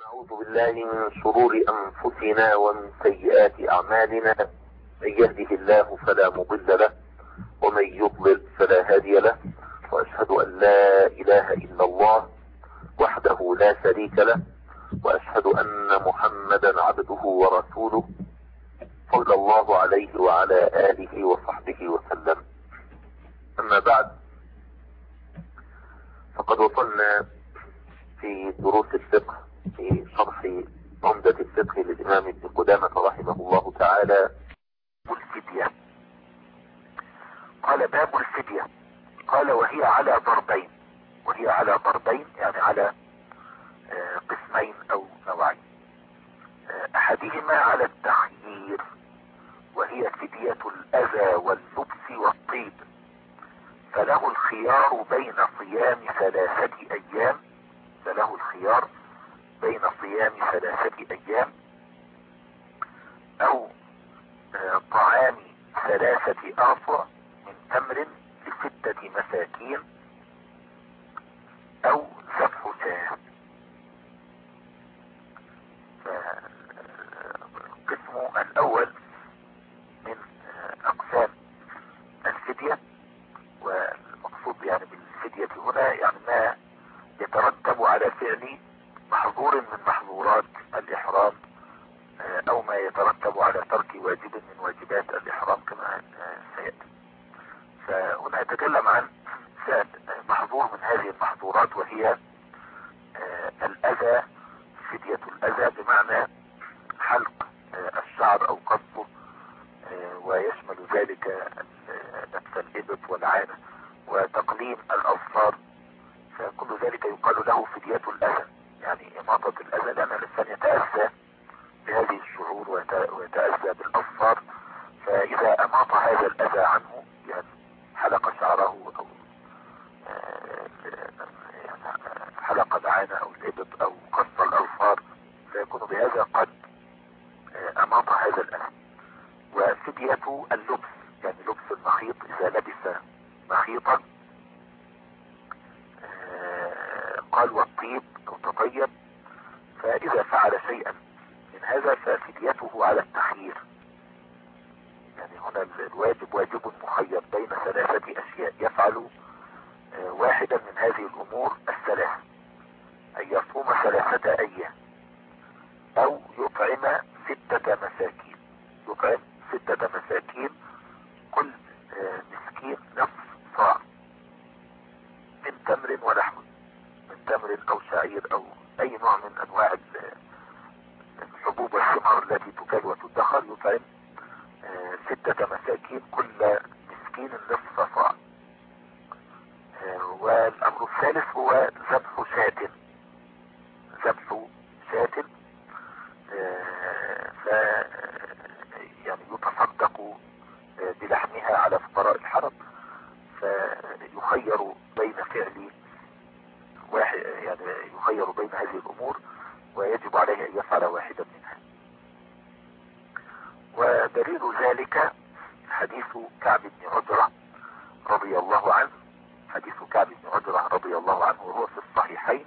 نعوذ بالله من شرور أنفسنا ومن سيئات أعمالنا. من يهده الله فلا مضل له ومن يضلل فلا هادي له، وأشهد أن لا إله إلا الله وحده لا شريك له، وأشهد أن محمدا عبده ورسوله صلى الله عليه وعلى آله وصحبه وسلم. أما بعد، فقد وصلنا في دروس الفقه في شرح عمدة الفقه للإمام ابن قدامة رحمه الله تعالى الفدية. قال باب الفدية. قال وهي على ضربين، وهي على ضربين يعني على قسمين أو نوعين. أحدهما على التخيير، وهي فدية الأذى واللبس والطيب، فله الخيار بين صيام 3 أيام، فله الخيار بين صيام 3 أيام أو طعام 3 آصع من تمر ل6 مساكين أو ذبح شاة. فالقسم الأول من أقسام الفدية، والمقصود يعني بالفدية هنا يعني ما يترتب على فعل محظور من محظورات الإحرام، أو ما يترتب على ترك واجب من واجبات الإحرام كما سيأتي. فهنا أتكلم عن فعل محظور من هذه المحظورات، وهي الأذى، فدية الأذى بمعنى حلق الشعر أو قصه، ويشمل ذلك لبس الإبط والعانة وتقليم الأظفار، فكل ذلك يقال له فدية الأذى، يعني إماطة الأذى، لأن الإنسان يتأذى بهذه الشعور ويتأذى بالأظفار، فإذا أماط هذا الأذى عنه، يعني حلق شعره أو حلق العانة أو الإبط أو قص الأظفار، فيكون بهذا قد أماط هذا الأذى. وفدية اللبس يعني لبس المخيط، إذا لبس مخيطا قال والطيب أو تطيب، فإذا فعل شيئا من هذا ففديته على التخيير، يعني هنا الواجب واجب مخير بين 3 أشياء، يفعل واحدا من هذه الأمور الثلاث: أن يصوم 3 أيام أو يطعم 6 مساكين، يطعم 6 مساكين، كل مسكين نصف صاع من تمر ولحم، من تمر أو شعير أو أي نوع من أنواع الحبوب والثمار التي تكال وتدخر، يطعم 6 مساكين، كل مسكين نصف صاع. والأمر الثالث هو ذبح شاة، ذبح شاة، يعني يتصدق بلحمها على فقراء الحرم، فيخير بين فعل واحد، يعني يخير بين هذه الأمور ويجب عليه أن يفعل واحدا منها. ودليل ذلك حديث كعب بن عجرة رضي الله عنه، حديث كعب بن عجرة رضي الله عنه وهو في الصحيحين،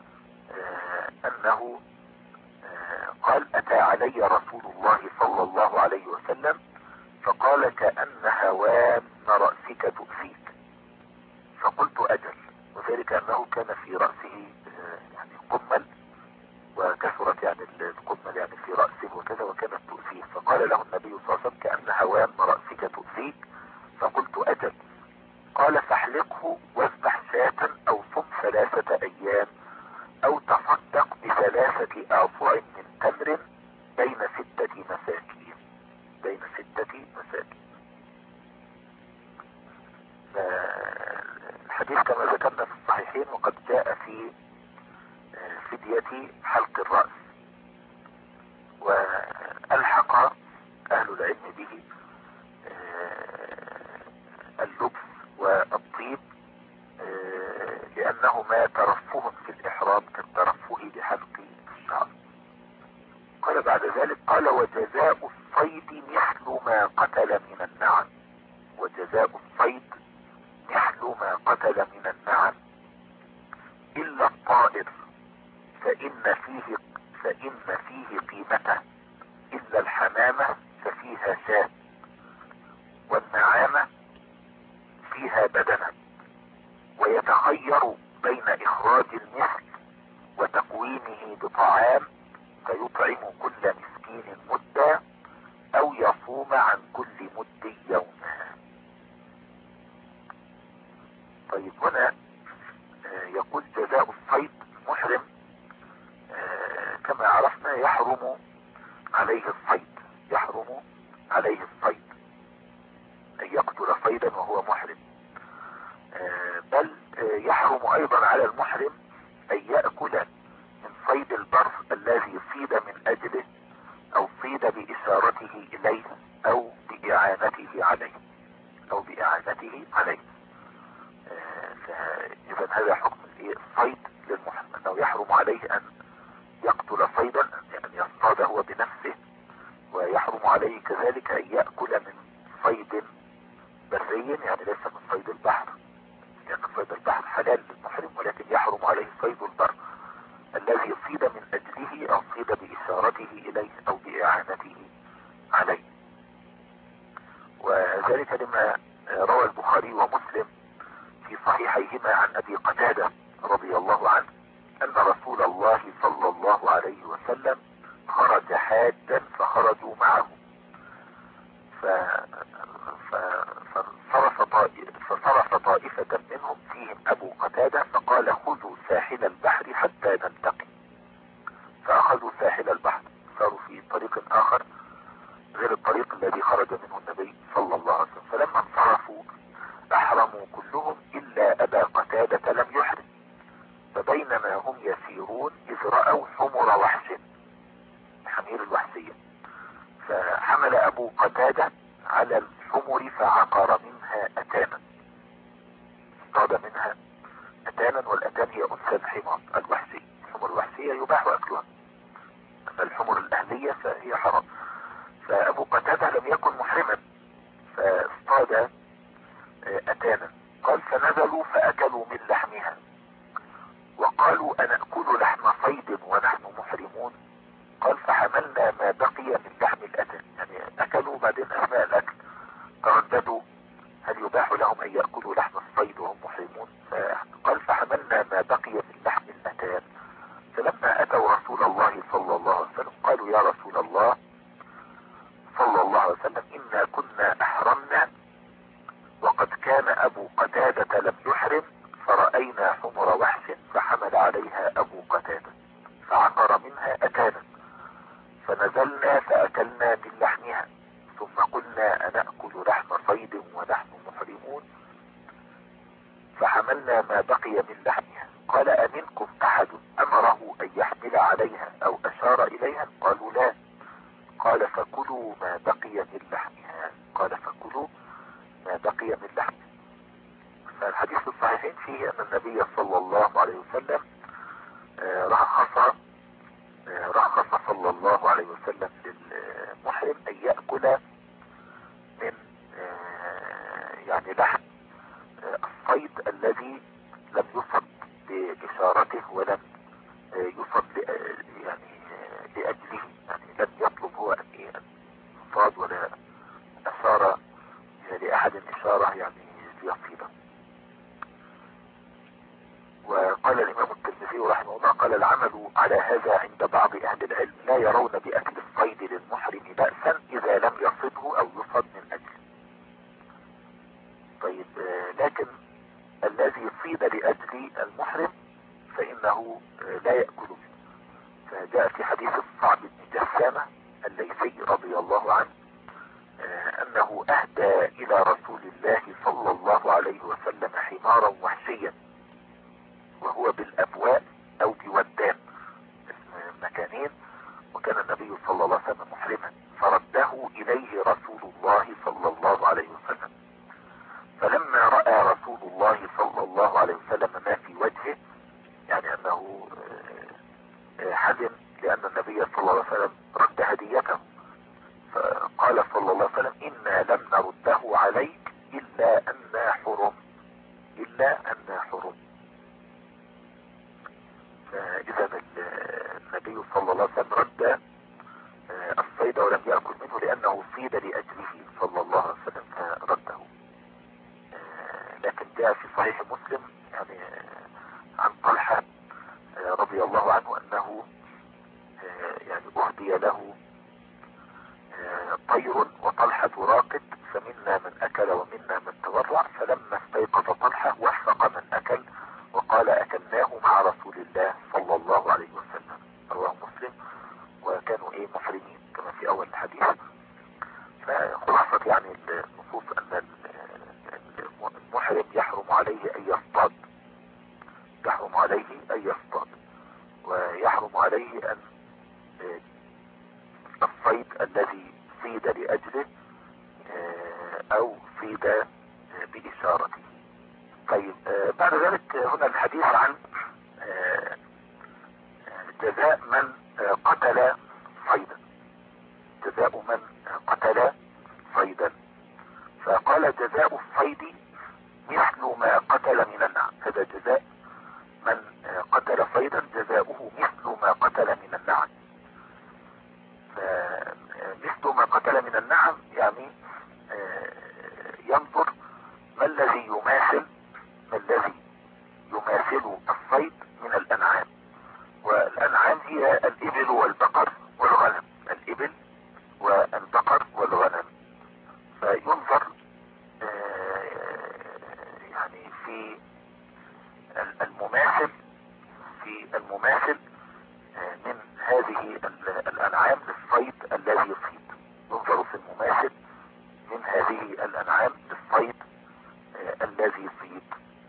أنه قال: أتى علي رسول الله صلى الله عليه وسلم فقال: كأن هوام رأسك تؤذيك. فقلت: أجل. وذلك أنه كان في رأسه يعني قمل، وكثرت يعني القمل يعني في رأسه وكذا، وكانت تؤذيه، فقال له النبي صلى الله عليه وسلم: كأن هوام رأسك تؤذيك. فقلت: أجل. قال: فاحلقه واذبح شاة أو صم 3 أيام أو تصدق ب3 آصع من تمر بين 6 مساكين، بين 6 مساكين. الحديث كما ذكرنا في الصحيحين، وقد جاء في فدية حلق الرأس، وألحق أهل العلم به اللبس والطيب، لأنهما ترفه في الإحرام كالترفه بحلق الشعر. قال بعد ذلك: قال: وجزاء الصيد مثل ما قتل من النعم، وجزاء الصيد مثل ما قتل من النعم إلا الطائر، فإن فإن فيه قيمته، إلا الحمامة ففيها شاة، والنعامة فيها بدنة. ويتخير بين إخراج المثل وتقويمه بطعام فيطعم كل مسكين مدا، أو يصوم عن كل مد يوما. طيب هنا يقول جزاء الصيد محرم كما عرفنا يحرم عليه الصيد، يحرم عليه الصيد أن يقتل صيدا وهو محرم، بل يحرم أيضا على المحرم أن يأكل من صيد البر الذي صيد من أجله، أو صيد بإشارته إليه أو بإعانته عليه، أو بإعانته عليه. فإذا هذا حكم الصيد للمحرم، أنه يحرم عليه أن يقتل صيدا، أن يصطاد هو بنفسه، ويحرم عليه كذلك أن يأكل من صيد بري، يعني ليس من صيد البحر، لأن صيد البحر حلال للمحرم، ولكن يحرم عليه صيد البر الذي صيد من أجله أو صيد بإشارته إليه أو بإعانته عليه. وذلك لما روى البخاري ومسلم في صحيحيهما عن أبي قتادة رضي الله عنه أن رسول الله صلى الله عليه وسلم خرج حاجا فخرجوا معه، فصرف طائفة منهم فيهم أبو قتادة فقال خذوا ساحل البحر حتى نلتقي، فأخذوا ساحل البحر، صاروا في طريق آخر غير الطريق الذي خرج منه النبي صلى الله عليه وسلم. فلما انصرفوا أحرموا كلهم إلا أبا قتادة لم يحرم، فبينما هم يسيرون إذ رأوا حمر وحش، حمير الوحشية، فحمل أبو قتادة على الحمر فعقر منها أتانا، اصطاد منها أتانا، والأتان هي أنثى الحمار الوحشي. الحمر الوحشية يباح أكلها، أما الحمر الأهلية فهي حرام. فأبو قتادة لم يكن محرما فاصطاد أتانا، قال فنزلوا فأكلوا من لحمها، وقالوا أنأكل لحم صيد ونحن محرمون؟ قال فحملنا ما بقي من لحم الأتان، يعني أكلوا بعدين أثناء الأكل ترددوا هل يباح لهم أن يأكلوا لحم الصيد وهم محرمون؟ قال فحملنا ما بقي من لحم الأتان. فلما أتوا رسول الله صلى الله عليه وسلم قالوا يا رسول الله صلى الله عليه وسلم إنا كنا أحرمنا وقد كان أبو قتادة لم يحرم، فرأينا حمر وحش فحمل عليها أبو قتادة فعقر منها أتانا، فنزلنا فأكلنا من لحمها، ثم قلنا أنأكل لحم صيد ونحن محرمون؟ فحملنا ما بقي من لحمها. قال أمنكم أحد أمره أن يحمل عليها أو أشار إليها؟ قالوا لا. قال فكلوا ما بقي من لحمها، قال فكلوا ما بقي من لحمها. فالحديث الصحيحين فيه أن النبي صلى الله عليه وسلم رخص صلى الله عليه وسلم للمحرم أن يأكل من يعني لحم الصيد الذي لم يصب بإشارته ولم يصب يعني لأجله، يعني لم يطلب هو أن يصاد ولا أشار لأحد إشارة يعني ليصيده. وقال الإمام الترمذي رحمه الله قال العمل على هذا عند بعض أهل العلم لا يرون بأكل الصيد للمحرم بأسا إذا لم يصده أو يصد من أجله. طيب لكن الذي صيد لأجل المحرم فإنه لا يأكل منه. فجاء في حديث الصعب بن جسامة الليثي رضي الله عنه أنه أهدى إلى رسول الله صلى الله عليه وسلم حمارا وحشيا وهو بالأبواء أو بودان، اسم مكانين، وكان النبي صلى الله عليه وسلم محرما، فرده إليه رسول الله صلى الله عليه وسلم. فلما رأى رسول الله صلى الله عليه وسلم ما في وجهه، يعني أنه حزن لأن النبي صلى الله عليه وسلم رد هديته، فقال صلى الله عليه وسلم إنا لم نرده عليك إلا أننا حرم، إلا أننا حرم. فإذا النبي النبي صلى الله عليه وسلم رد الصيد ولم يأكل منه لأنه صيد لأجله صلى الله عليه وسلم فرده. لكن جاء في صحيح مسلم يعني عن طلحة رضي الله عنه أنه يعني أهدي له طير وطلحة راقد، فمنا من أكل ومنا من تورع، فلما استيقظ طلحة وفق من أكل وقال أكلناه مع رسول الله صلى الله عليه وسلم. رواه مسلم. وكانوا محرمين كما في أول الحديث. فخلاصة يعني النصوص أن المحرم يحرم عليه أن يصطاد، يحرم عليه أن يصطاد، ويحرم عليه أن الصيد الذي صيد لأجله أو صيد بإشارته. طيب بعد ذلك هنا الحديث عن جزاء من قتل صيدا، جزاء من قتل صيدا. فقال جزاء الصيد مثل ما قتل من النعم. هذا جزاء من قتل صيدا، جزاؤه مثل ما قتل من النعم. مثل ما قتل من النعم يعني ينظر ما الذي يماثل الصيد من الأنعام. والأنعام هي الإبل والبقر والغنم، الإبل والبقر والغنم. فينظر يعني في المماثل من هذه الأنعام للصيد الذي يصيد. ينظر في المماثل من هذه الأنعام للصيد الذي يصيد.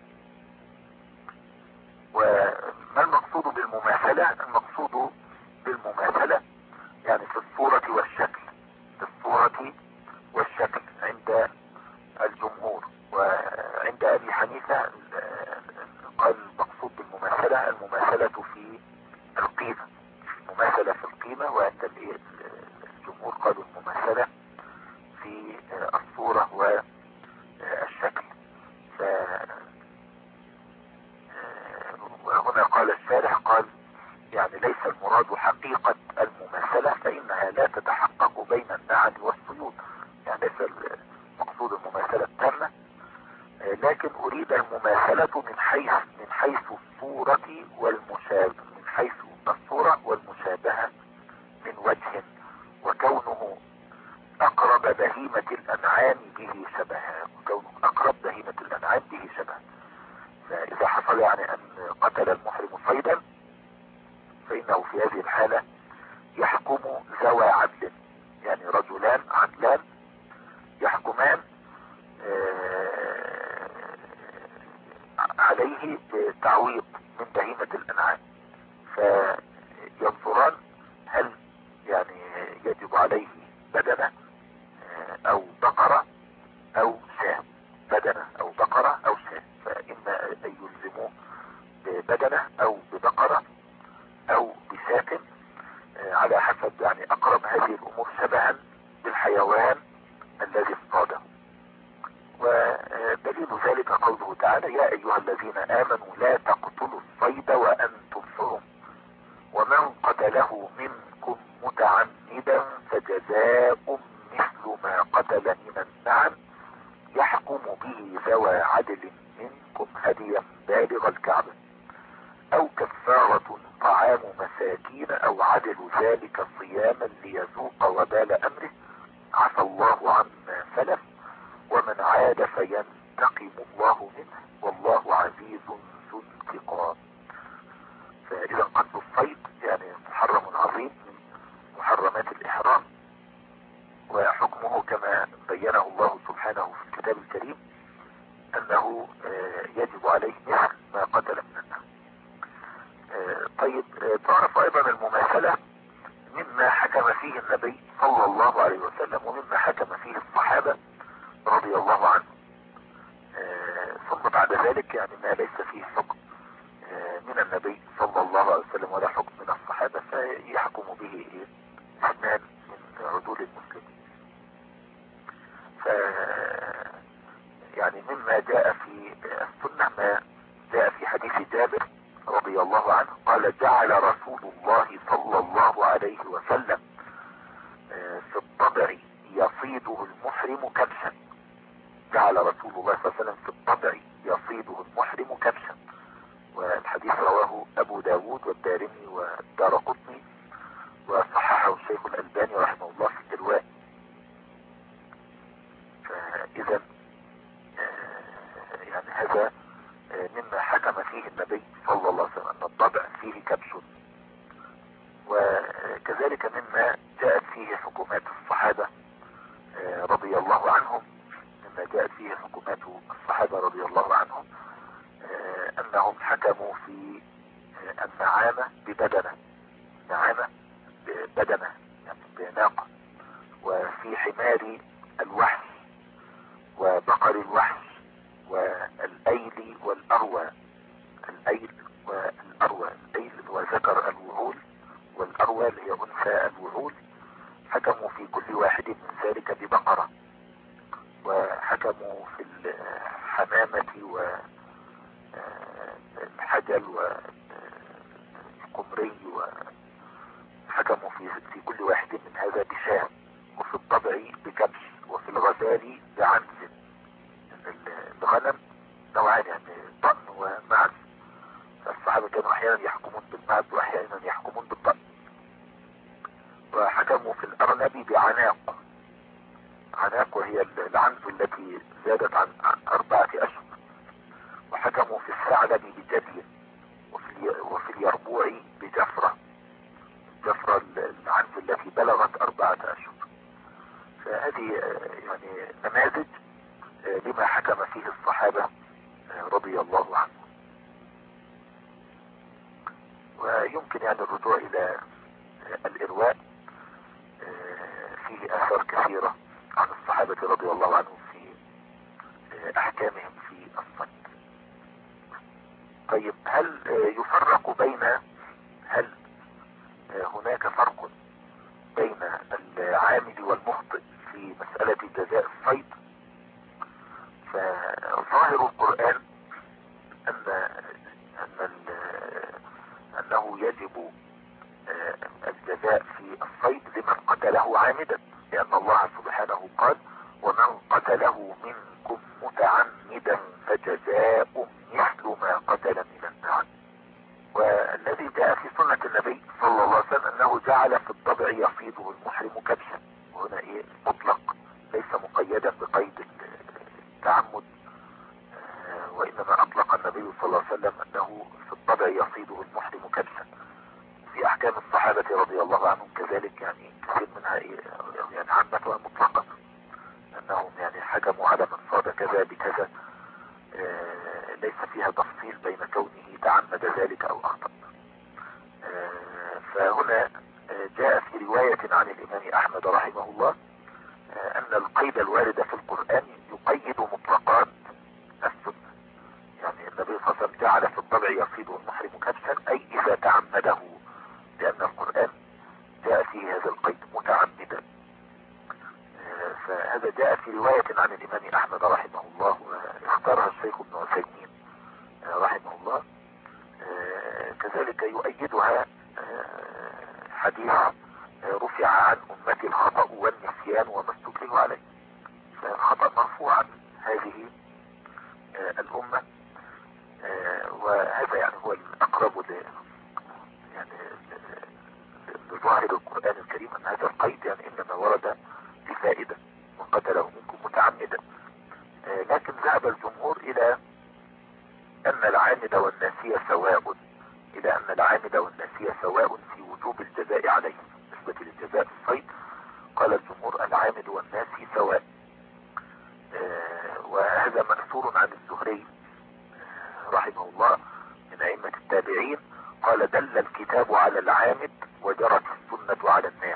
وما المقصود بالمماثلة؟ المقصود بالمماثلة يعني في الصورة والشكل، في الصورة والشكل عند الجمهور. وعند أبي حنيفة قال المقصود بالمماثلة المماثلة في القيمة، مماثلة في القيمة. وعند الجمهور قالوا المماثلة في الصورة والشكل. وهنا قال الشارح قال يعني ليس المراد حقيقة المماثلة فإنها لا تتحقق بين النعم والصيود، يعني ليس المقصود المماثلة التامة، لكن أريد المماثلة من حيث الصورة والمشابهة، من حيث الصورة والمشابهة من وجه، وكونه أقرب بهيمة الأنعام به شبها، وكونه أقرب بهيمة الأنعام به شبها. فإذا حصل يعني أن قتل المحرم صيدا فإنه في هذه الحالة يحكم ذوى عدل، يعني رجلان عدلان يحكمان عليه بتعويض من بهيمة الأنعام. فينظران هل يعني يجب عليه بدنة أو بقرة أو شاة، بدنة أو بقرة أو شاة. فإما أن يلزموه ببدنة أو ببقرة أو بشاة على حسب يعني أقرب هذه الأمور شبها بالحيوان الذي اصطاده. ودليل ذلك قوله تعالى يا أيها الذين آمنوا لا تقتلوا الصيد وأنتم حرم ومن قتله منكم متعمدا فجزاء مثل ما قتل من النعم يحكم به ذوى عدل منكم هديا بالغ الكعبة أو كفارة طعام مساكين أو عدل ذلك صياما ليذوق وبال أمره عفى الله عما سلف ومن عاد فينتقم الله منه والله عزيز ذو انتقام. فإذا قتل الصيد يعني محرم عظيم من محرمات الإحرام، وحكمه كما بينه الله سبحانه في الكتاب الكريم أنه يجب عليه مثل ما قتل من النعم. طيب تعرف أيضا المماثلة مما حكم فيه النبي صلى الله عليه وسلم ومما حكم فيه الصحابة رضي الله عنهم. ثم بعد ذلك يعني ما ليس فيه حكم من النبي صلى الله عليه وسلم ولا حكم من الصحابة فيحكم به اثنان من عدول المسلمين. يعني مما جاء في السنة ما جاء في حديث جابر رضي الله عنه قال جعل رسول الله صلى الدارقطني، وصححه الشيخ الألباني رحمه الله في الإرواء. فإذا يعني هذا مما حكم فيه النبي صلى الله عليه وسلم أن الضبع فيه كبش. وكذلك مما جاءت فيه حكومات الصحابة رضي الله عنهم، مما جاءت فيه حكومات الصحابة رضي الله عنهم أنهم حكموا في النعامة ببدنة، نعامة ببدنة يعني بناقة، وفي حمار الوحش وبقر الوحش والأيل والأروى، الأيل والأروى، الأيل وذكر الوعول، والأروى اللي هي أنثى الوعول. حكموا في كل واحد من ذلك ببقرة، وحكموا في الحمامة والحجل والقمري، وحكموا في كل واحد من هذا بشاه، وفي الضبع بكبش، وفي الغزال بعنز. الغنم نوعان يعني طأن ومعز، فالصحابة كانوا احيانا يحكمون بالمعز واحيانا يحكمون بالطأن. وحكموا في الأرنب بعناق، عناق وهي العنز التي زادت عن 4 أشهر. وحكموا في الثعلب بجدي، وفي اليربوع بجفرة، جفرة العنز التي بلغت 4 أشهر. فهذه يعني نماذج لما حكم فيه الصحابة رضي الله عنهم. ويمكن يعني الرجوع إلى الإرواء، فيه آثار كثيرة عن الصحابة رضي الله عنهم في أحكامهم في الصيد. طيب هل يفرق بين، هل هناك فرق بين العامد والمخطئ في مسألة جزاء الصيد؟ فظاهر القرآن أنه يجب الجزاء في الصيد لمن قتله عامدا، لأن الله سبحانه قال: ومن قتله منكم متعمدا فجزاء مثل ما قتل من النعم. والذي جاء في سنة النبي صلى الله عليه وسلم أنه جعل في الضبع يصيده المحرم كبشا، وهنا إيه مطلق ليس مقيدا بقيد التعمد، وإنما أطلق النبي صلى الله عليه وسلم أنه في الضبع يصيده المحرم كبشا. في أحكام الصحابة رضي الله عنهم كذلك يعني كثير منها يعني عامة مطلقة، أنهم يعني حكموا على من صاد كذا بكذا، ليس فيها تفصيل بين كونه تعمد ذلك أو أخطأ. فهنا جاء في رواية عن الإمام أحمد رحمه الله أن القيد الوارد في القرآن يقيد مطلقات السنة. يعني النبي صلى الله عليه وسلم جعل في الضبع يصيده المحرم كبشا، أي إذا تعمده، لأن القرآن جاء فيه هذا القيد متعمدا. فهذا جاء في رواية عن الإمام أحمد رحمه الله، واختارها الشيخ ابن عثيمين رحمه الله. كذلك يؤيدها حديث رفع عن أمتي الخطأ والنسيان وما استكرهوا عليه، فالخطأ مرفوع عن هذه الأمة. وهذا يعني هو الأقرب يعني لظاهر القرآن الكريم، أن هذا القيد يعني إنما ورد لفائدة، وقتله منكم متعمدا. لكن ذهب الجمهور إلى أن العامد والناسي سواء، إلى أن العامد والناسي سواء في وجوب الجزاء عليه. بالنسبة للجزاء الصيد قال الجمهور العامد والناسي سواء. وهذا مأثور عن الزهري رحمه الله من أئمة التابعين، قال: دل الكتاب على العامد وجرت السنة على الناس.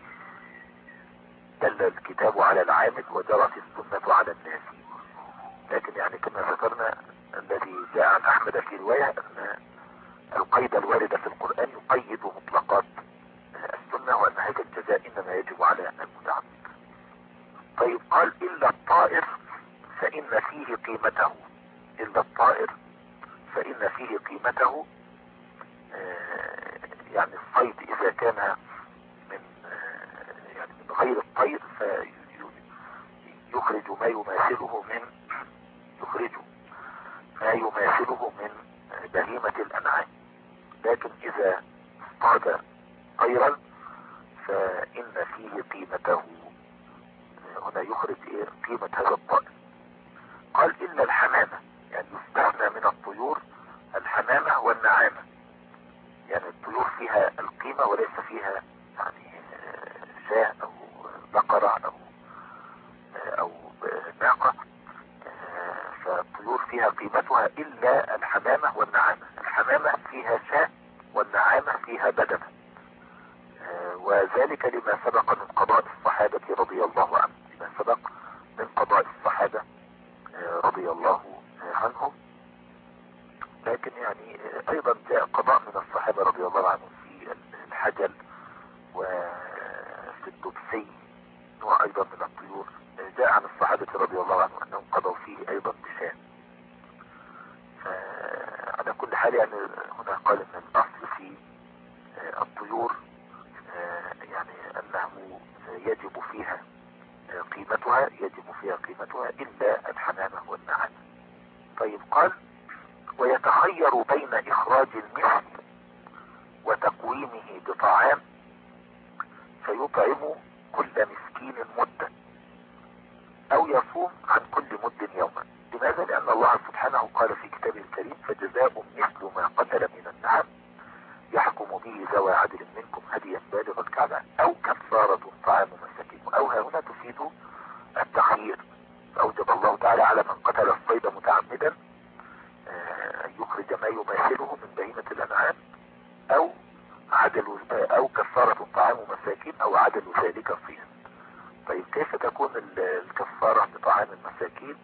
دل الكتاب على العامد وجرت السنة على الناس. لكن يعني كما ذكرنا الذي جاء عن أحمد في رواية أن القيد الوارد في القرآن يقيد مطلقات السنة، وأن هذا الجزاء إنما يجب على المتعمد. طيب قال: إلا الطائر فإن فيه قيمته. إلا الطائر فإن فيه قيمته، يعني الصيد إذا كان من يعني من غير الطير فيخرج ما يماثله من بهيمة الأنعام. لكن إذا اصطاد طيرا فإن فيه قيمته. هنا يخرج قيمة هذا الطائر. قال إلا الحمامة، يعني يستثنى من الطيور الحمامة والنعامة، يعني الطيور فيها القيمة وليس فيها يعني شاة أو بقرة أو ناقة، فالطيور فيها قيمتها إلا الحمامة والنعامة. الحمامة فيها شاة والنعامة فيها بدنة، وذلك لما سبق من قضاء الصحابة رضي الله عنهم، لما سبق من قضاء الصحابة رضي الله عنهم. لكن يعني ايضا جاء قضاء من الصحابة رضي الله عنهم في الحجل وفي الدبسي، نوع ايضا من الطيور جاء عن الصحابة رضي الله عنهم انهم قضوا فيه ايضا بشاة. على كل حال يعني هنا قال ان الاصل في الطيور يعني انه يجب فيها قيمتها الا الحمامة والنعامة. طيب قال ويتخير بين اخراج المثل وتقويمه بطعام فيطعم كل مسكين مدة او يصوم عن كل مد يوما. لماذا؟ لان الله سبحانه قال في كتابه الكريم فجزاء مثل ما قتل من النعم يحكم به ذوى عدل منكم هديا بالغ الكعبة او كفارة طعام مساكين. او ها هنا تفيد التخيير، فاوجب الله تعالى على من قتل الصيد متعمدا يخرج ما يماثله من بهيمة الانعام او كفارة طعام مساكين او عدل ذلك صيام. طيب كيف تكون الكفارة بطعام المساكين؟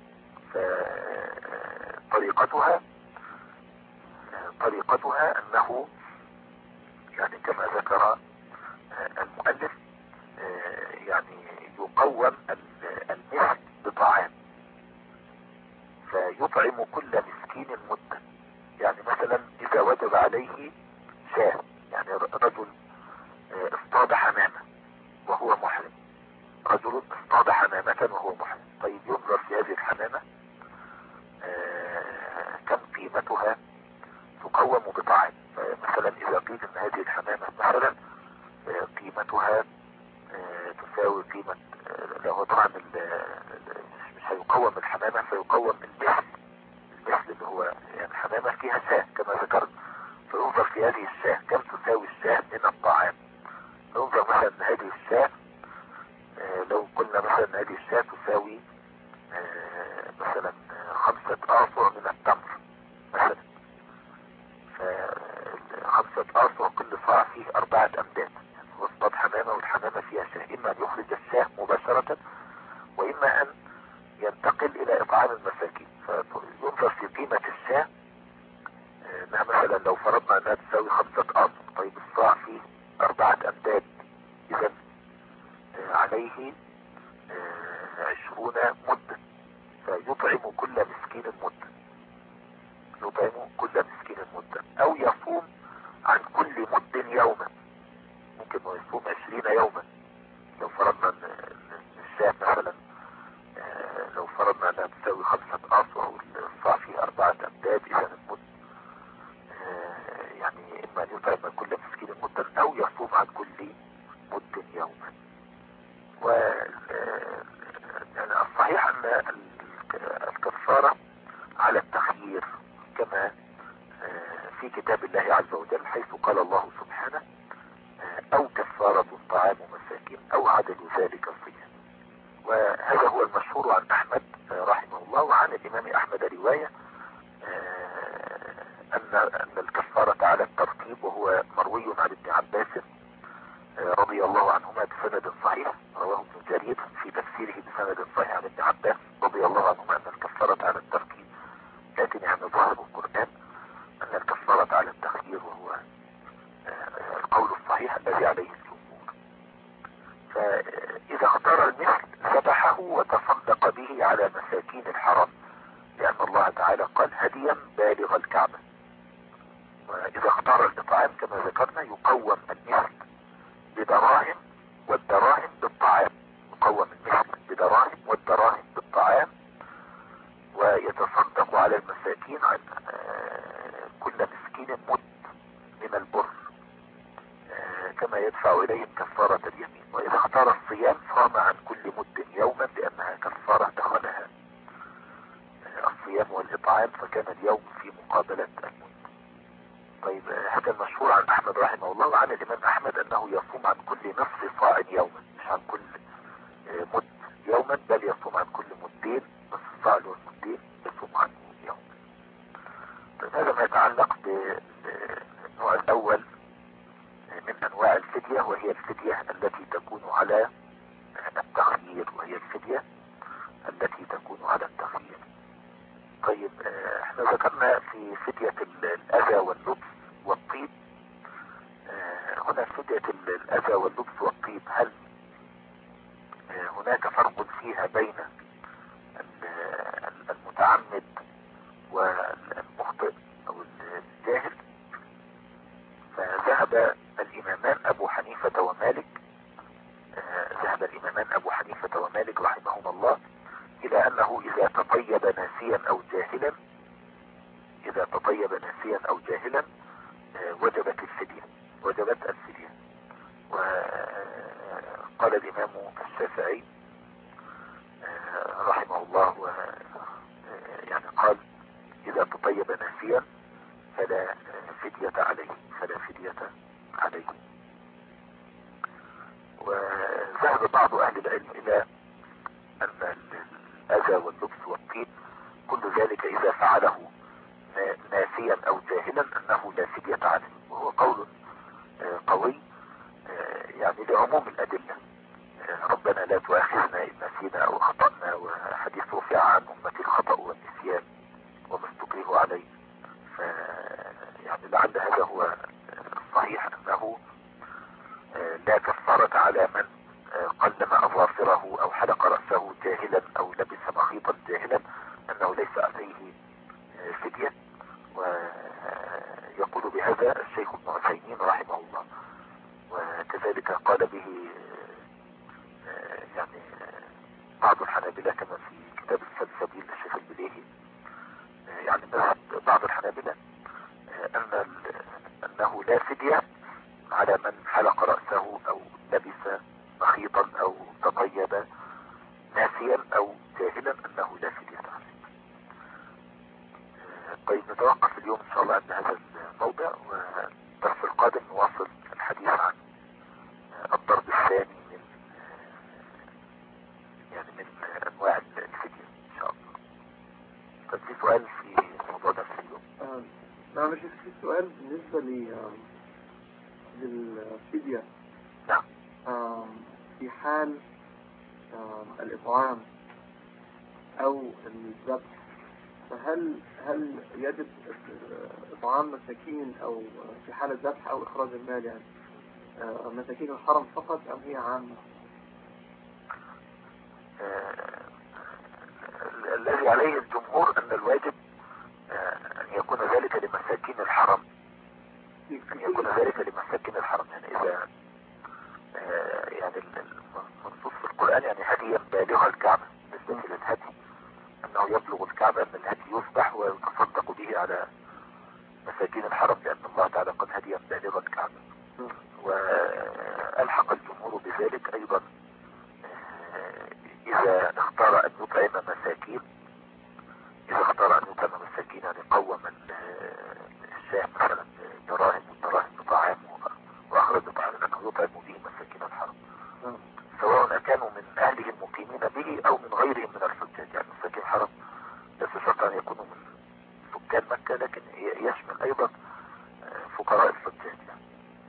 طريقتها انه يعني كما ذكر المؤلف يعني يقوم المثل بطعام فيطعم كل مسكين مدة. يعني مثلا اذا وجب عليه شاه، يعني رجل اصطاد حمامة وهو محرم، رجل اصطاد حمامة وهو محرم. طيب ينظر في هذه الحمامة كم قيمتها تقوم بطعام. مثلا اذا قيل ان هذه الحمامة مثلا قيمتها تساوي قيمة، لو طبعا مش هيقوم الحمامة فيقوم المثل اللي هو يعني الحمامة فيها شاه كما ذكرت، فينظر في هذه الشاه كم تساوي الشاه من الطعام. ينظر مثلا ان هذه الشاه لو قلنا مثلا ان هذه الشاه تساوي مثلا 5 آصع من التمر مثلا، ف5 آصع كل صاع فيه 4 أمداد. يعني هو اصطاد حمامة والحمامة فيها شاه، اما ان يخرج الشاه مباشرة واما ان ينتقل الى اطعام المساكين. فينظر في قيمة الشاه انها مثلا لو فرضنا انها تساوي 5 آصع، طيب الصاع فيه 4 أمداد، اذا عليه 20 مدة، فيطعم كل مسكين مدة، او يصوم عن كل مد يوما. ممكن يصوم 20 يوما لو فرضنا ان الشاه مثلا لو فرضنا انها تساوي 5 آصع والصاع فيه 4 أمداد، اذا المد يعني اما ان يطعم عن كل مسكين مدة او يصوم عن كل مد يوما. و يعني الصحيح ان الكفارة على التخيير كما في كتاب الله عز وجل، حيث قال الله سبحانه او كفارة طعام مساكين او عدل ذلك صيام. وهذا هو المشهور عن احمد رحمه الله، وعن الامام احمد رواية ان الكفارة على الترتيب، وهو مروي عن ابن عباس رضي الله عنهما بسند صحيح، رواه ابن جرير في تفسيره بسند صحيح عن ابن عباس رضي الله عنهما ان الكفارة على الترتيب، لكن يعني ظاهر القرآن ان الكفارة على التخيير، وهو القول الصحيح الذي عليه الجمهور. فاذا اختار المثل ذبحه وتصدق به على مساكين الحرم، لان الله تعالى قال هديا بالغ الكعبة. واذا اختار الاطعام كما ذكرنا يقوم المثل بدراهم والدراهم بالطعام، يقوم المثل بدراهم والدراهم بالطعام، ويتصدق على المساكين عن كل مسكين مد من البر، كما يدفع إليهم كفارة اليمين. وإذا اختار الصيام صام عن كل مد يوما لأنها كفارة دخلها الصيام والإطعام، فكان اليوم في مقابلة المد. طيب هذا المشهور عن أحمد رحمه الله وعن الإمام أحمد أنه يصوم عن كل نصف صاع يوما، مش عن كل مد يوما، بل يصوم عن كل مدين، نصف صاع والمدين يصوم عنه يوما. طيب هذا ما يتعلق بالنوع الأول من أنواع الفدية، وهي الفدية التي تكون على التخيير، وهي الفدية التي تكون على التخيير. طيب احنا ذكرنا في فدية الأذى واللبس والطيب. هنا فدية الأذى واللبس والطيب، هل هناك فرق فيها بين المتعمد والمخطئ أو الجاهل؟ فذهب الإمامان أبو حنيفة ومالك رحمهما الله إلى أنه إذا تطيب ناسيا أو جاهلا وجبت الفدية. وقال الإمام الشافعي رحمه الله يعني قال إذا تطيب ناسيا فلا فدية عليه. وذهب بعض أهل العلم إلى أن الأذى واللبس والطيب كل ذلك إذا فعله ناسيا أو جاهلا أنه لا فدية عليه، وهو قول قوي يعني لعموم الأدلة. ربنا لا تؤاخذنا إن نسينا أو أخطأنا، وحديث رفع عن أمتي الخطأ والنسيان وما استكرهوا عليه. يعني لعل هذا هو الصحيح، أنه لا كفارة على من قلم أظافره أو حلق رأسه جاهلا أو لبس مخيطا جاهلا، أنه ليس عليه فدية. ويقول بهذا الشيخ ابن عثيمين رحمه الله، وكذلك قال به يعني بعض الحنابلة كما في كتاب السلسبيل للشيخ البليهي. يعني مذهب بعض الحنابلة أنه لا فدية على من حلق رأسه أو لبس مخيطا أو تطيب ناسيا أو جاهلا، أنه لا فدية عليه. طيب نتوقف اليوم إن شاء الله عند هذا الموضع، والدرس القادم نواصل الحديث عن الضرب الثاني من أنواع الفدية إن شاء الله. طيب في سؤال في موضوع درس اليوم؟ نعم، في سؤال بالنسبة للفدية. نعم. في حال الإطعام أو الذبح، فهل يجب إطعام مساكين، أو في حال الذبح أو إخراج المال يعني مساكين الحرم فقط، أم هي عامة؟ الذي عليه الجمهور أن الواجب أن يكون ذلك لمساكين الحرم، يعني إذا يعني المنصوص في القرآن يعني هديا بالغ الكعبة، بالنسبة للهدي أنه يبلغ الكعبة، أن الهدي يصبح ويتصدق به على مساكين الحرم، لأن الله تعالى قد هديا بالغ الكعبة. وألحق الجمهور بذلك أيضا إذا اختار أن يطعم مساكين، يعني قوم الشاه مثلا دراهم بطعام وأخرج بطعام أنه يطعم به مساكين الحرم، سواء كانوا من أهله المقيمين به أو من غيرهم من الحجاج. يعني مساكين الحرم ليس شرط أن يكونوا من سكان مكة، لكن يشمل أيضا فقراء الحجاج يعني.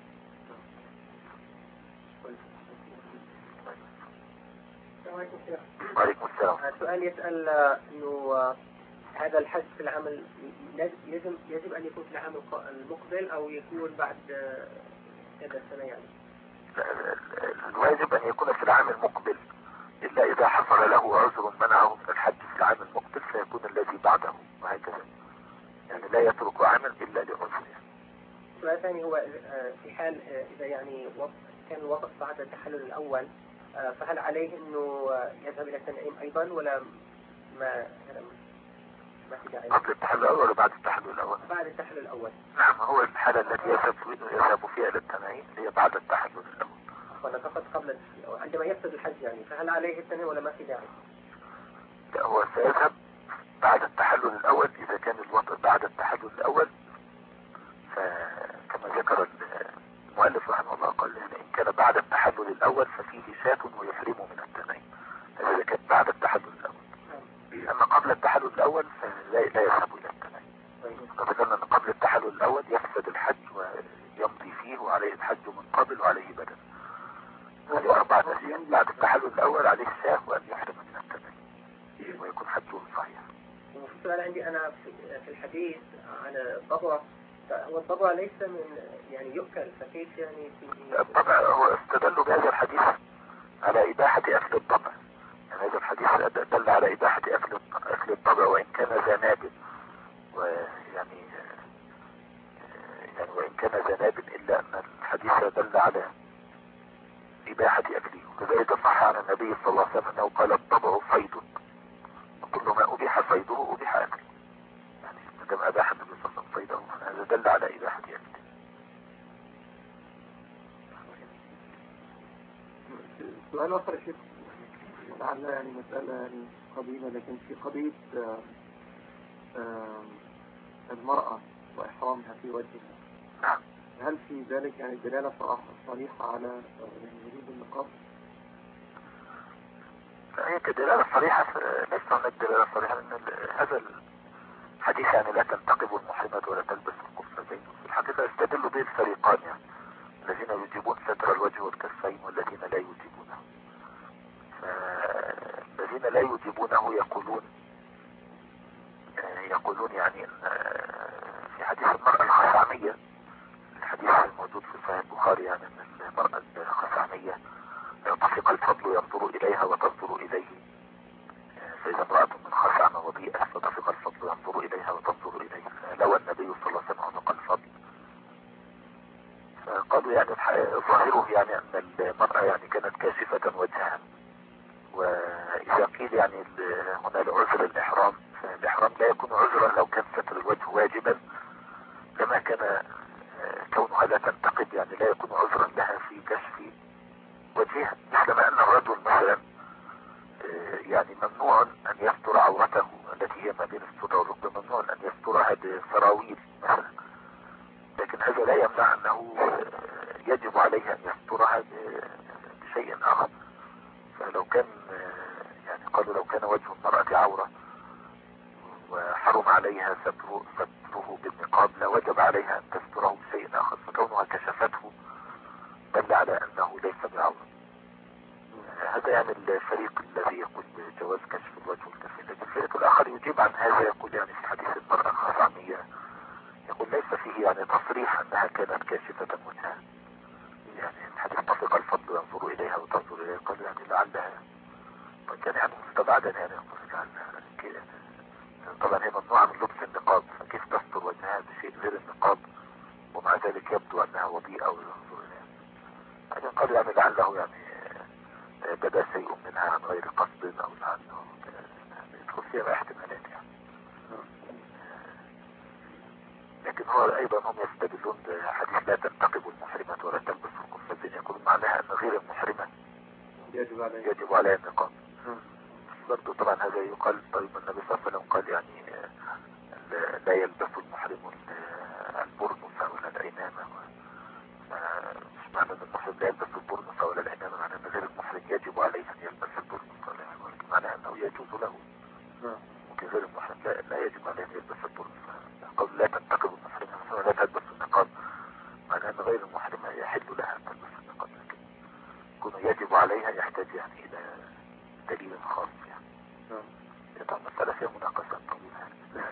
وعليكم السلام. سؤال يسأل انه هذا الحج في العام يجب ان يكون في العام المقبل او يكون بعد هذا السنة يعني؟ الواجب ان يكون في العام المقبل، الا اذا حصل له عذر منعه من الحج في العام المقبل فيكون الذي بعده، وهكذا يعني لا يترك عاما الا لعذر. سؤال ثاني هو في حال اذا يعني كان الوقت بعد التحلل الاول، فهل عليه انه يذهب الى التنعيم ايضا ولا ما؟ ما في داعي. قبل التحلل الأول ولا بعد التحلل الأول؟ بعد التحلل الأول. نعم، هو الحالة التي يذهب فيها إلى التنعيم هي بعد التحلل الأول. ولا فقط قبل عندما يفسد الحج يعني، فهل عليه التنعيم ولا ما في داعي؟ لا، هو سيذهب بعد التحلل الأول إذا كان الوضع بعد التحلل الأول، فكما ذكر المؤلف رحمه الله قال يعني إن كان بعد التحلل الأول ففيه شاة ويحرمه من التنعيم، هذا إذا كان بعد التحلل الأول. أما قبل التحلل الأول فلا يذهب إلى التنعيم. فذكرنا أن قبل التحلل الأول يفسد الحج ويمضي فيه وعليه الحج من قبل وعليه بدن. هذه 4 أشياء. بعد التحلل الأول عليه الشاه وأن يحرم من التنعيم ويكون حجه صحيح. وفي سؤال عندي أنا في الحديث عن الضبع، هو الضبع ليس من يعني يؤكل، فكيف يعني في الضبع؟ هو استدلوا بهذا الحديث على إباحة أكل الضبع، يعني هذا الحديث دل على إباحة أكل الضبع وإن كان ذا ناب، ويعني وإن كان ذا ناب إلا أن الحديث دل على إباحة أكله. وكذلك صح عن النبي صلى الله عليه وسلم أنه قال الضبع صيد وكل ما أبيح صيده أبيح أكله، يعني مدام أباح النبي صلى الله عليه وسلم صيده هذا دل على إباحة أكله. سؤال آخر يا شيخ، لعل يعني مسألة يعني قديمة، لكن في قضية المرأة وإحرامها في وجهها، نعم. هل في ذلك يعني دلالة صريحة على وجود النقاب؟ هي كدلالة صريحة ليس هناك دلالة صريحة لأن هذا الحديث يعني لا تنتقب المحرمات ولا تلبس القفازين. في الحقيقة يستدل به الفريقان، يعني الذين يجيبون ستر الوجه والكفين والذين لا يجيبونه. فالذين لا يجيبونه يقولون يعني في حديث المرأة الخثعمية، الحديث الموجود في صحيح البخاري، يعني ان المرأة الخثعمية طفق الفضل ينظر إليها وتنظر إليه، فإذا امرأة من خثعمة وضيئة فطفق الفضل ينظر إليها وتنظر إليه، فلوى النبي صلى الله عليه وسلم عنق الفضل. فقالوا يعني ظاهره يعني أن المرأة يعني كانت كاشفة وجهها. وإذا قيل يعني هنا لعذر الإحرام، فالإحرام لا يكون عذرا لو كان ستر الوجه واجبا لما كان كونها لا تنتقد يعني لا يكون عذرا لها في كشف وجهها، مثل أن الرجل مثلا يعني ممنوع أن يستر عورته التي هي ما بين الصدر والركبة، ممنوع أن يسترها بسراويل مثلا، لكن هذا لا يمنع أنه يجب عليه أن يسترها بشيء آخر. فلو كان يعني قالوا لو كان وجه المرأة عورة وحرم عليها ستره بالنقاب لوجب عليها أن تستره بشيء آخر، فكونها كشفته دل على أنه ليس بعورة. هذا يعني الفريق الذي يقول بجواز كشف الوجه والكفين، لكن الفريق الآخر يجيب عن هذا، يقول يعني في حديث المرأة الخثعمية يقول ليس فيه يعني تصريح أنها كانت كاشفة وجهها، يعني الحديث طفق الفضل ينظر إليها وتنظر إليها، قال يعني لعلها كان يعني مستبعدا، يعني يقول لعلها كده. طبعا هي ممنوعة من لبس النقاب، فكيف تستر وجهها بشيء غير النقاب ومع ذلك يبدو أنها وضيئة وينظر إليها. يعني قال يعني لعله يعني بدا شيء منها عن غير قصد أو لعله يدخل فيها احتمالات يعني. لكن هو أيضا هم يستدلون بحديث لا تنتقب المحرمات ولا تلبس القفازين، يقولون معناها أن غير المحرمة يجب عليها النقاب. برضو طبعا هذا يقال، طيب النبي صلى الله عليه وسلم قال يعني لا يلبس المحرم البرنس ولا العمامة، مش معنى ان المحرم لا يلبس البرنس ولا العمامة معنى ان غير المحرم يجب عليه ان يلبس البرنس ولا العمامة، معنى انه يجوز له، ممكن غير المحرم لا يجب عليه ان يلبس البرنس. قال لا تنتقب المحرم ولا تلبس النقاب، معنى ان غير المحرم يحل لها ان تلبس النقاب، لكن يكون يجب عليها يحتاج يعني الى دليل خاص يعني. طبعا المسألة فيها مناقشة طويلة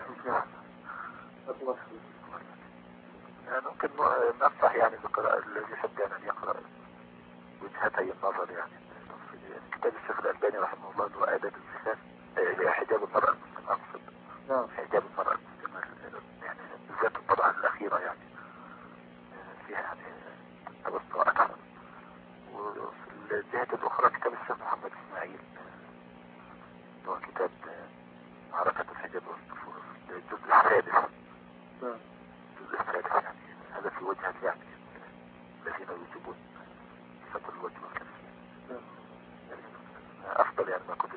يعني ممكن ننصح يعني بقراءة الذي يحب أن يقرأ وجهتي النظر، يعني كتاب الشيخ الألباني رحمه الله له آداب الزفاف، حجاب المرأة المسلمة، أقصد حجاب المرأة المسلمة يعني بالذات الطبعة الأخيرة يعني فيها يعني توسع أكثر. وفي الجهة الأخرى كتاب الشيخ محمد إسماعيل هو كتاب معركة الحجاب والنفور. لبسة الوجه والكفين. أفضل يعني ما كنت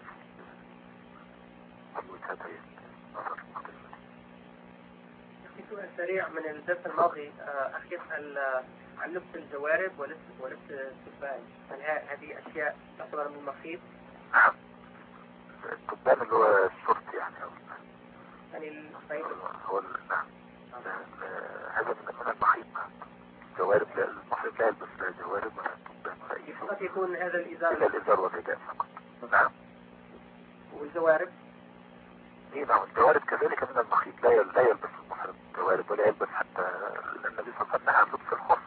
في وجهتي النظر المختلفة. في سؤال سريع من الدرس الماضي، أخ يسأل عن لبس الجوارب ولبس التبان، هل هذه أشياء تعتبر من المخيط؟ نعم، التبان اللي هو الشرط يعني يعني الصيد. نعم، هذا من المخيط. جوارب المحرم لا يلبس لا جوارب ولا تبان ولا أي شيء. فقط يكون هذا الإزار. إلا الإزار والرداء فقط. نعم. والجوارب؟ إيه نعم، الجوارب كذلك من المخيط، لا يلبس المحرم جوارب ولا يلبس حتى النبي صلى الله عليه وسلم نهى لبس الخف،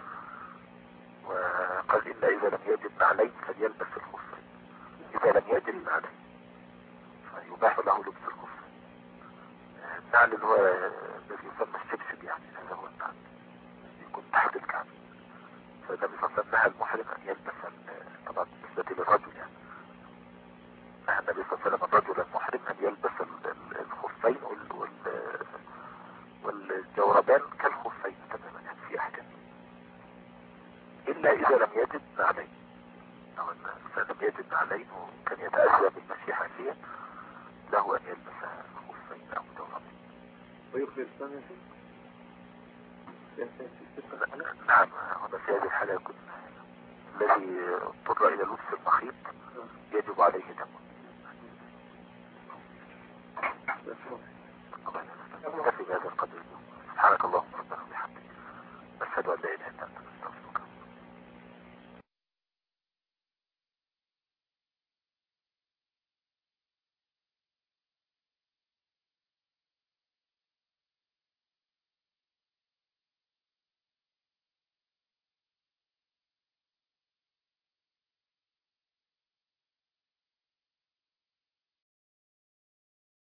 وقال إلا إذا لم يجد نعلين فليلبس الخفين. إذا لم يجد نعلين فيباح له لبس الخف. النعل اللي هو الذي يسمى الشبشب يعني، هذا هو النعل يكون تحت الكعب. فالنبي صلى الله عليه وسلم نهى المحرم أن يلبس، طبعا بالنسبة للرجل يعني، نهى النبي صلى الله عليه وسلم الرجل المحرم أن يلبس الخفين والجوربان كالخفين تماما يعني في أحكام، إلا إذا لم يجد نعلين. أو لم يجد نعلين وكان يتأذى بالمشي حافيا له أن يلبس خفين أو جوربين. ويخرج الثاني نعم، هنا في هذه الحالة يكون الذي اضطر إلى لبس المخيط يجب عليه دم. نكتفي بهذا القدر. سبحانك اللهم ربنا وبحمدك، نشهد أن لا إله إلا أنت.